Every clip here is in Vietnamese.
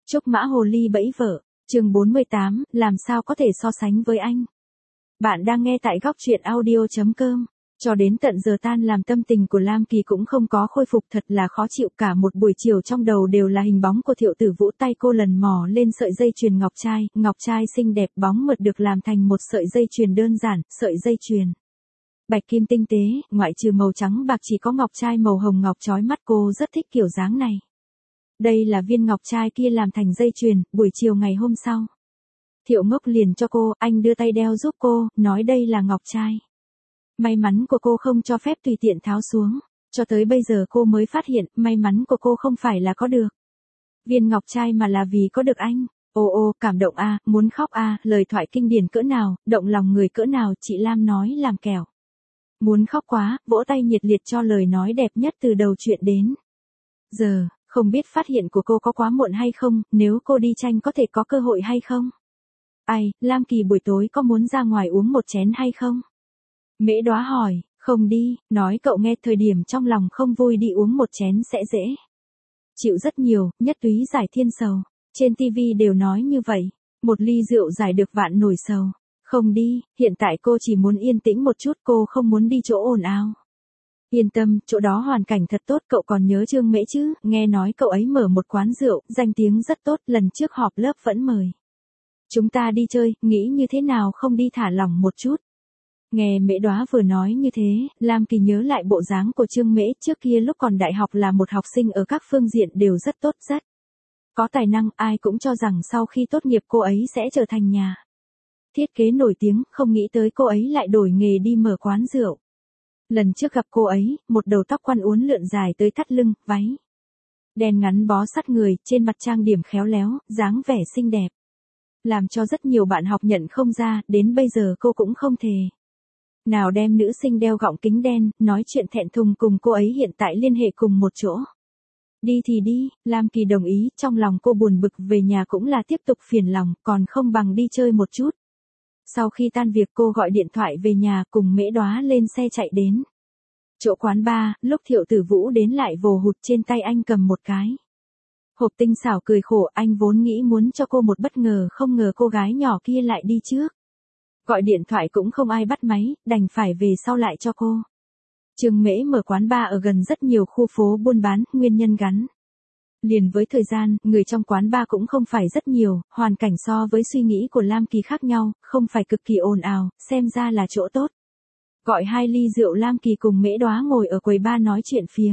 Trúc mã hồ ly bẫy vợ, chương 48, làm sao có thể so sánh với anh. Bạn đang nghe tại góc truyện audio.com. Cho đến tận giờ tan làm tâm tình của Lam Kỳ cũng không có khôi phục, thật là khó chịu, cả một buổi chiều trong đầu đều là hình bóng của Thiệu Tử Vũ, tay cô lần mò lên sợi dây chuyền ngọc trai xinh đẹp bóng mượt được làm thành một sợi dây chuyền đơn giản, sợi dây chuyền bạch kim tinh tế, ngoại trừ màu trắng bạc chỉ có ngọc trai màu hồng ngọc chói mắt, cô rất thích kiểu dáng này. Đây là viên ngọc trai kia làm thành dây chuyền, buổi chiều ngày hôm sau. Thiệu Ngốc liền cho cô, anh đưa tay đeo giúp cô, nói đây là ngọc trai. May mắn của cô không cho phép tùy tiện tháo xuống, cho tới bây giờ cô mới phát hiện, may mắn của cô không phải là có được viên ngọc trai mà là vì có được anh. Ô cảm động a, muốn khóc a, lời thoại kinh điển cỡ nào, động lòng người cỡ nào, chị Lam nói làm kẻo. Muốn khóc quá, vỗ tay nhiệt liệt cho lời nói đẹp nhất từ đầu chuyện đến giờ. Không biết phát hiện của cô có quá muộn hay không, nếu cô đi tranh có thể có cơ hội hay không? Ai, Lam Kỳ buổi tối có muốn ra ngoài uống một chén hay không? Mễ Đóa hỏi, không đi, nói cậu nghe, thời điểm trong lòng không vui đi uống một chén sẽ dễ chịu rất nhiều, nhất túy giải thiên sầu. Trên TV đều nói như vậy, một ly rượu giải được vạn nổi sầu. Không đi, hiện tại cô chỉ muốn yên tĩnh một chút, cô không muốn đi chỗ ồn ào. Yên tâm, chỗ đó hoàn cảnh thật tốt, cậu còn nhớ Trương Mễ chứ, nghe nói cậu ấy mở một quán rượu, danh tiếng rất tốt, lần trước họp lớp vẫn mời chúng ta đi chơi, nghĩ như thế nào không đi thả lỏng một chút. Nghe Mễ Đóa vừa nói như thế, Lam Kỳ nhớ lại bộ dáng của Trương Mễ trước kia lúc còn đại học, là một học sinh ở các phương diện đều rất tốt, rất có tài năng, ai cũng cho rằng sau khi tốt nghiệp cô ấy sẽ trở thành nhà thiết kế nổi tiếng, không nghĩ tới cô ấy lại đổi nghề đi mở quán rượu. Lần trước gặp cô ấy, một đầu tóc quăn uốn lượn dài tới thắt lưng, váy đen ngắn bó sát người, trên mặt trang điểm khéo léo, dáng vẻ xinh đẹp, làm cho rất nhiều bạn học nhận không ra, đến bây giờ cô cũng không thể nào đem nữ sinh đeo gọng kính đen, nói chuyện thẹn thùng cùng cô ấy hiện tại liên hệ cùng một chỗ. Đi thì đi, Lam Kỳ đồng ý, trong lòng cô buồn bực, về nhà cũng là tiếp tục phiền lòng, còn không bằng đi chơi một chút. Sau khi tan việc cô gọi điện thoại về nhà, cùng Mễ Đóa lên xe chạy đến chỗ quán bar. Lúc Thiệu Tử Vũ đến lại vồ hụt, trên tay anh cầm một cái hộp tinh xảo, cười khổ, anh vốn nghĩ muốn cho cô một bất ngờ, không ngờ cô gái nhỏ kia lại đi trước. Gọi điện thoại cũng không ai bắt máy, đành phải về sau lại cho cô. Trương Mễ mở quán bar ở gần rất nhiều khu phố buôn bán, nguyên nhân gắn liền với thời gian, người trong quán bar cũng không phải rất nhiều, hoàn cảnh so với suy nghĩ của Lam Kỳ khác nhau, không phải cực kỳ ồn ào, xem ra là chỗ tốt. Gọi 2 ly rượu, Lam Kỳ cùng Mễ Đóa ngồi ở quầy bar nói chuyện phiếm.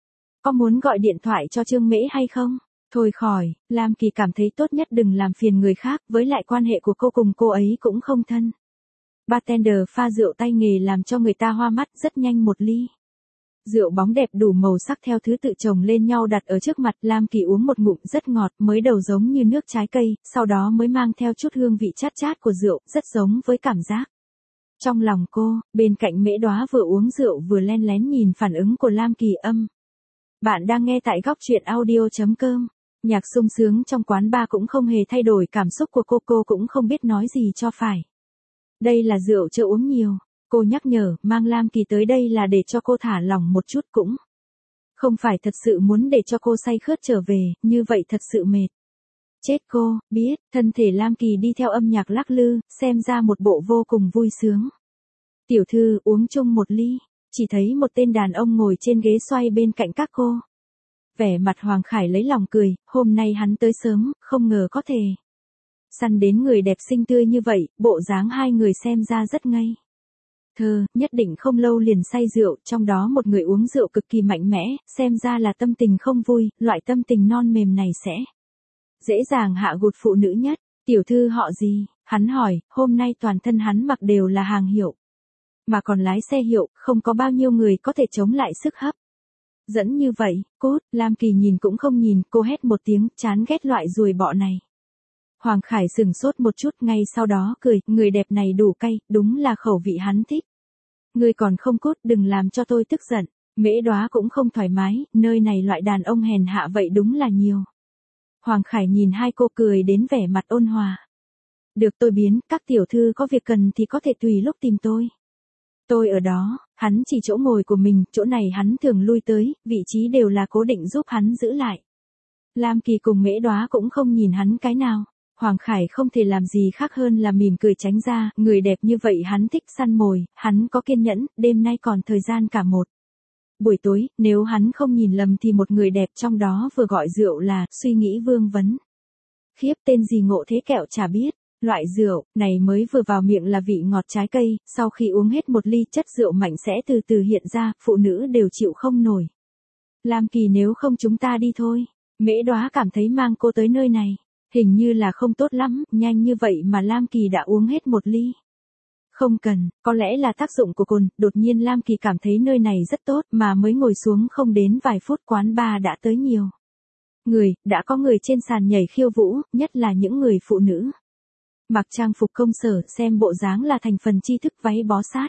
Có muốn gọi điện thoại cho Trương Mễ hay không? Thôi khỏi, Lam Kỳ cảm thấy tốt nhất đừng làm phiền người khác, với lại quan hệ của cô cùng cô ấy cũng không thân. Bartender pha rượu tay nghề làm cho người ta hoa mắt, rất nhanh một ly rượu bóng đẹp đủ màu sắc theo thứ tự chồng lên nhau đặt ở trước mặt. Lam Kỳ uống một ngụm, rất ngọt, mới đầu giống như nước trái cây, sau đó mới mang theo chút hương vị chát chát của rượu, rất giống với cảm giác trong lòng cô. Bên cạnh Mễ Đóa vừa uống rượu vừa len lén nhìn phản ứng của Lam Kỳ. Bạn đang nghe tại góc truyện audio.com. Nhạc sung sướng trong quán bar cũng không hề thay đổi cảm xúc của cô cũng không biết nói gì cho phải. Đây là rượu chưa uống nhiều. Cô nhắc nhở, mang Lam Kỳ tới đây là để cho cô thả lỏng một chút, cũng không phải thật sự muốn để cho cô say khướt trở về, như vậy thật sự mệt chết cô. Biết, thân thể Lam Kỳ đi theo âm nhạc lắc lư, xem ra một bộ vô cùng vui sướng. Tiểu thư, uống chung một ly. Chỉ thấy một tên đàn ông ngồi trên ghế xoay bên cạnh các cô. Vẻ mặt Hoàng Khải lấy lòng cười, hôm nay hắn tới sớm, không ngờ có thể săn đến người đẹp xinh tươi như vậy, bộ dáng hai người xem ra rất ngây thơ, nhất định không lâu liền say rượu, trong đó một người uống rượu cực kỳ mạnh mẽ, xem ra là tâm tình không vui, loại tâm tình non mềm này sẽ dễ dàng hạ gục phụ nữ nhất. Tiểu thư họ gì? Hắn hỏi, hôm nay toàn thân hắn mặc đều là hàng hiệu, mà còn lái xe hiệu, không có bao nhiêu người có thể chống lại sức hấp dẫn như vậy. Cút. Lam Kỳ nhìn cũng không nhìn, cô hét một tiếng, chán ghét loại ruồi bọ này. Hoàng Khải sừng sốt một chút, ngay sau đó cười, người đẹp này đủ cay, đúng là khẩu vị hắn thích. Ngươi còn không cút, đừng làm cho tôi tức giận. Mễ Đóa cũng không thoải mái, nơi này loại đàn ông hèn hạ vậy đúng là nhiều. Hoàng Khải nhìn hai cô cười đến vẻ mặt ôn hòa. Được, tôi biến, các tiểu thư có việc cần thì có thể tùy lúc tìm tôi. Tôi ở đó. Hắn chỉ chỗ ngồi của mình, chỗ này hắn thường lui tới, vị trí đều là cố định giúp hắn giữ lại Lam Kỳ cùng Mễ Đóa cũng không nhìn hắn cái nào. Hoàng Khải không thể làm gì khác hơn là mỉm cười tránh ra, người đẹp như vậy hắn thích săn mồi, hắn có kiên nhẫn, đêm nay còn thời gian cả một. Buổi tối, nếu hắn không nhìn lầm thì một người đẹp trong đó vừa gọi rượu là, suy nghĩ vương vấn. Khiếp, tên gì ngộ thế kẹo chả biết. Loại rượu này mới vừa vào miệng là vị ngọt trái cây, sau khi uống hết một ly chất rượu mạnh sẽ từ từ hiện ra, phụ nữ đều chịu không nổi. Lam Kỳ, nếu không chúng ta đi thôi. Mễ Đóa cảm thấy mang cô tới nơi này, hình như là không tốt lắm, nhanh như vậy mà Lam Kỳ đã uống hết một ly. Không cần, có lẽ là tác dụng của cồn, đột nhiên Lam Kỳ cảm thấy nơi này rất tốt, mà mới ngồi xuống không đến vài phút quán bar đã tới nhiều. Đã có người trên sàn nhảy khiêu vũ, nhất là những người phụ nữ. Mặc trang phục công sở, xem bộ dáng là thành phần tri thức, váy bó sát.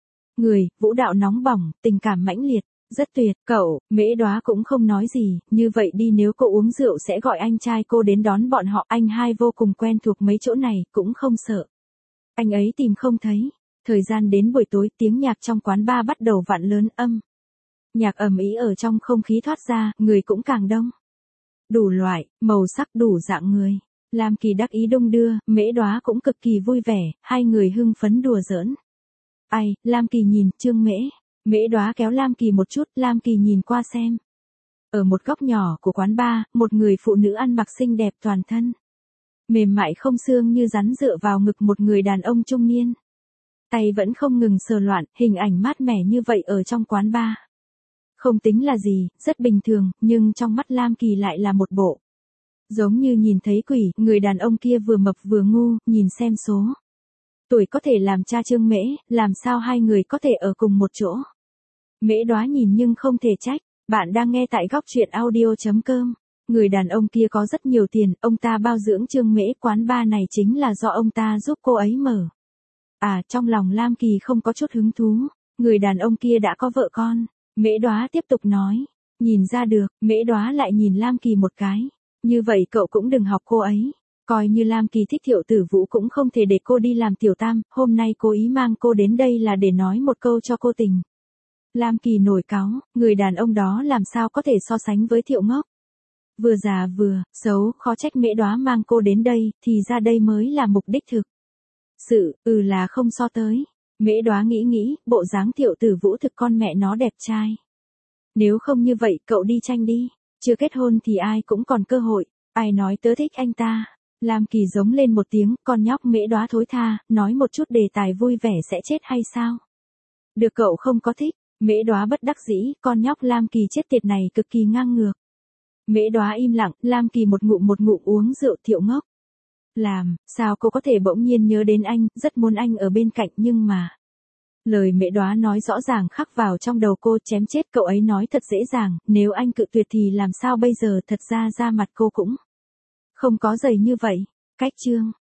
Vũ đạo nóng bỏng, tình cảm mãnh liệt, rất tuyệt. Cậu, Mễ Đóa cũng không nói gì, như vậy đi, nếu cô uống rượu sẽ gọi anh trai cô đến đón bọn họ, anh hai vô cùng quen thuộc mấy chỗ này, cũng không sợ. Anh ấy tìm không thấy. Thời gian đến buổi tối, tiếng nhạc trong quán bar bắt đầu vặn lớn âm. Nhạc ầm ĩ ở trong không khí thoát ra, người cũng càng đông. Đủ loại, màu sắc, đủ dạng người. Lam Kỳ đắc ý đung đưa, Mễ Đóa cũng cực kỳ vui vẻ, hai người hưng phấn đùa giỡn. Ai, Lam Kỳ nhìn, Trương Mễ. Mễ Đóa kéo Lam Kỳ một chút, Lam Kỳ nhìn qua xem. Ở một góc nhỏ của quán bar, một người phụ nữ ăn mặc xinh đẹp toàn thân. Mềm mại không xương như rắn dựa vào ngực một người đàn ông trung niên. Tay vẫn không ngừng sờ loạn, hình ảnh mát mẻ như vậy ở trong quán bar. Không tính là gì, rất bình thường, nhưng trong mắt Lam Kỳ lại là một bộ. Giống như nhìn thấy quỷ, người đàn ông kia vừa mập vừa ngu, nhìn xem số. Tuổi có thể làm cha Trương Mễ, làm sao hai người có thể ở cùng một chỗ. Mễ Đóa nhìn nhưng không thể trách, bạn đang nghe tại góc truyện audio.com. Người đàn ông kia có rất nhiều tiền, ông ta bao dưỡng Trương Mễ, quán bar này chính là do ông ta giúp cô ấy mở. Trong lòng Lam Kỳ không có chút hứng thú, người đàn ông kia đã có vợ con. Mễ Đóa tiếp tục nói, nhìn ra được, Mễ Đóa lại nhìn Lam Kỳ một cái. Như vậy cậu cũng đừng học cô ấy. Coi như Lam Kỳ thích Thiệu Tử Vũ cũng không thể để cô đi làm tiểu tam, hôm nay cố ý mang cô đến đây là để nói một câu cho cô tình. Lam Kỳ nổi cáu, người đàn ông đó làm sao có thể so sánh với Thiệu Ngốc. Vừa già vừa xấu, khó trách Mễ Đóa mang cô đến đây, thì ra đây mới là mục đích thực. Là không so tới. Mễ Đóa nghĩ, bộ dáng Thiệu Tử Vũ thực con mẹ nó đẹp trai. Nếu không như vậy, cậu đi tranh đi. Chưa kết hôn thì ai cũng còn cơ hội. Ai nói tớ thích anh ta. Lam Kỳ giống lên một tiếng, con nhóc Mễ Đóa thối tha, nói một chút đề tài vui vẻ sẽ chết hay sao? Được, cậu không có thích. Mễ Đóa bất đắc dĩ, con nhóc Lam Kỳ chết tiệt này cực kỳ ngang ngược. Mễ Đóa im lặng, Lam Kỳ một ngụm uống rượu. Thiệu Ngốc. Sao cô có thể bỗng nhiên nhớ đến anh, rất muốn anh ở bên cạnh nhưng mà. Lời Mễ Đóa nói rõ ràng khắc vào trong đầu cô, chém chết cậu ấy nói thật dễ dàng, nếu anh cự tuyệt thì làm sao bây giờ, thật ra da mặt cô cũng không có dày như vậy. Cách chương